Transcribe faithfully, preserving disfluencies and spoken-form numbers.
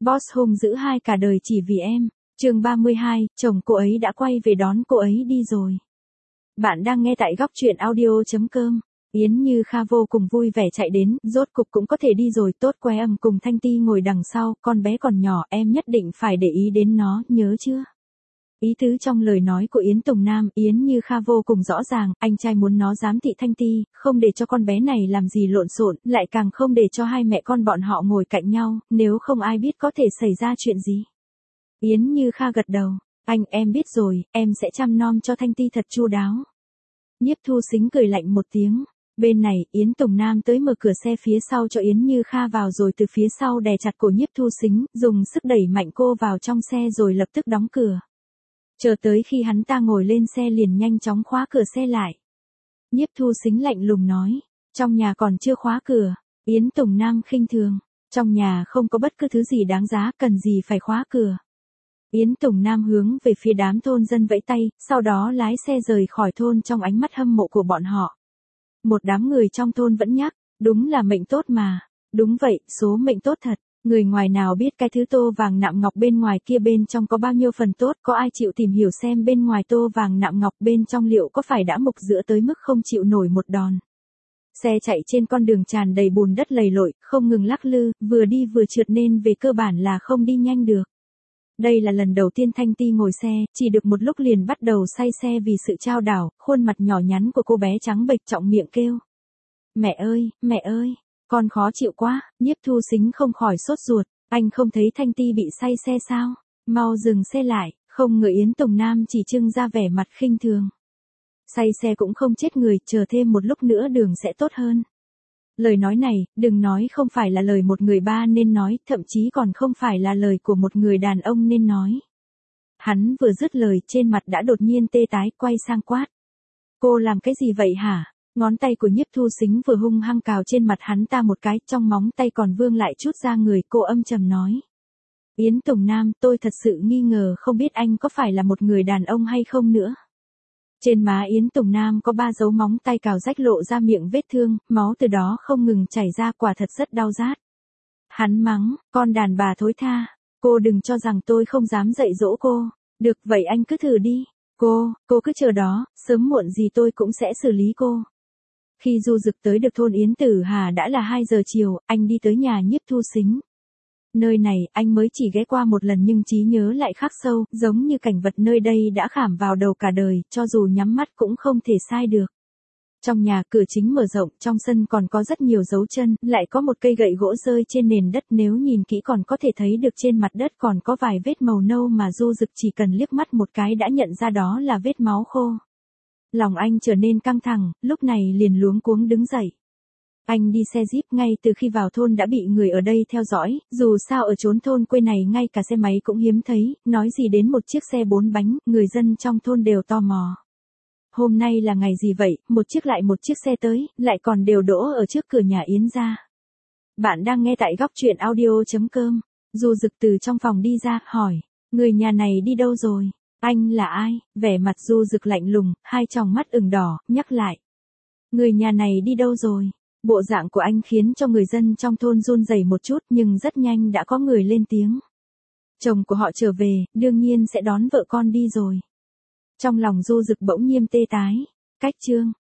Boss hung dữ hai cả đời chỉ vì em. Chương ba mươi hai, chồng cô ấy đã quay về đón cô ấy đi rồi. Bạn đang nghe tại góc truyện audio chấm com. Yến Như Kha vô cùng vui vẻ chạy đến, rốt cục cũng có thể đi rồi, tốt que âm cùng Thanh Ti ngồi đằng sau, con bé còn nhỏ, em nhất định phải để ý đến nó, nhớ chưa? Ý tứ trong lời nói của Yến Tùng Nam, Yến Như Kha vô cùng rõ ràng, anh trai muốn nó giám thị Thanh Ti, không để cho con bé này làm gì lộn xộn, lại càng không để cho hai mẹ con bọn họ ngồi cạnh nhau, nếu không ai biết có thể xảy ra chuyện gì. Yến Như Kha gật đầu, anh, em biết rồi, em sẽ chăm nom cho Thanh Ti thật chu đáo. Nhiếp Thu Sính cười lạnh một tiếng. Bên này, Yến Tùng Nam tới mở cửa xe phía sau cho Yến Như Kha vào rồi từ phía sau đè chặt cổ Nhiếp Thu Sính, dùng sức đẩy mạnh cô vào trong xe rồi lập tức đóng cửa. Chờ tới khi hắn ta ngồi lên xe liền nhanh chóng khóa cửa xe lại. Nhiếp Thu Sính lạnh lùng nói, trong nhà còn chưa khóa cửa. Yến Tùng Nam khinh thường, trong nhà không có bất cứ thứ gì đáng giá, cần gì phải khóa cửa. Yến Tùng Nam hướng về phía đám thôn dân vẫy tay, sau đó lái xe rời khỏi thôn trong ánh mắt hâm mộ của bọn họ. Một đám người trong thôn vẫn nhắc, đúng là mệnh tốt mà. Đúng vậy, số mệnh tốt thật. Người ngoài nào biết cái thứ tô vàng nạm ngọc bên ngoài kia bên trong có bao nhiêu phần tốt, có ai chịu tìm hiểu xem bên ngoài tô vàng nạm ngọc bên trong liệu có phải đã mục giữa tới mức không chịu nổi một đòn. Xe chạy trên con đường tràn đầy bùn đất lầy lội, không ngừng lắc lư, vừa đi vừa trượt nên về cơ bản là không đi nhanh được. Đây là lần đầu tiên Thanh Ti ngồi xe, chỉ được một lúc liền bắt đầu say xe vì sự chao đảo, khuôn mặt nhỏ nhắn của cô bé trắng bệch trọng miệng kêu. Mẹ ơi, mẹ ơi, con khó chịu quá. Nhiếp Thu Sính không khỏi sốt ruột, anh không thấy Thanh Ti bị say xe sao? Mau dừng xe lại, không ngờ Yến Tùng Nam chỉ trưng ra vẻ mặt khinh thường. Say xe cũng không chết người, chờ thêm một lúc nữa đường sẽ tốt hơn. Lời nói này, đừng nói không phải là lời một người ba nên nói, thậm chí còn không phải là lời của một người đàn ông nên nói. Hắn vừa dứt lời trên mặt đã đột nhiên tê tái, quay sang quát. Cô làm cái gì vậy hả? Ngón tay của Nhiếp Thu Sính vừa hung hăng cào trên mặt hắn ta một cái, trong móng tay còn vương lại chút ra người, cô âm trầm nói. Yến Tùng Nam, tôi thật sự nghi ngờ không biết anh có phải là một người đàn ông hay không nữa. Trên má Yến Tùng Nam có ba dấu móng tay cào rách lộ ra miệng vết thương, máu từ đó không ngừng chảy ra, quả thật rất đau rát. Hắn mắng, con đàn bà thối tha, cô đừng cho rằng tôi không dám dạy dỗ cô. Được vậy anh cứ thử đi. Cô, cô cứ chờ đó, sớm muộn gì tôi cũng sẽ xử lý cô. Khi Du Dực tới được thôn Yến Tử Hà đã là hai giờ chiều, anh đi tới nhà Nhiếp Thu Sính. Nơi này, anh mới chỉ ghé qua một lần nhưng trí nhớ lại khắc sâu, giống như cảnh vật nơi đây đã khảm vào đầu cả đời, cho dù nhắm mắt cũng không thể sai được. Trong nhà, cửa chính mở rộng, trong sân còn có rất nhiều dấu chân, lại có một cây gậy gỗ rơi trên nền đất, nếu nhìn kỹ còn có thể thấy được trên mặt đất còn có vài vết màu nâu mà Du Dực chỉ cần liếc mắt một cái đã nhận ra đó là vết máu khô. Lòng anh trở nên căng thẳng, lúc này liền luống cuống đứng dậy. Anh đi xe Jeep ngay từ khi vào thôn đã bị người ở đây theo dõi, dù sao ở chốn thôn quê này ngay cả xe máy cũng hiếm thấy, nói gì đến một chiếc xe bốn bánh, người dân trong thôn đều tò mò. Hôm nay là ngày gì vậy, một chiếc lại một chiếc xe tới, lại còn đều đỗ ở trước cửa nhà Yến gia. Bạn đang nghe tại góc truyện audio chấm com. Du Dực từ trong phòng đi ra, hỏi, người nhà này đi đâu rồi? Anh là ai? Vẻ mặt Du Dực lạnh lùng, hai tròng mắt ửng đỏ, nhắc lại. Người nhà này đi đâu rồi? Bộ dạng của anh khiến cho người dân trong thôn run rẩy một chút nhưng rất nhanh đã có người lên tiếng. Chồng của họ trở về, đương nhiên sẽ đón vợ con đi rồi. Trong lòng Du Dực bỗng nhiên tê tái. Cách chương.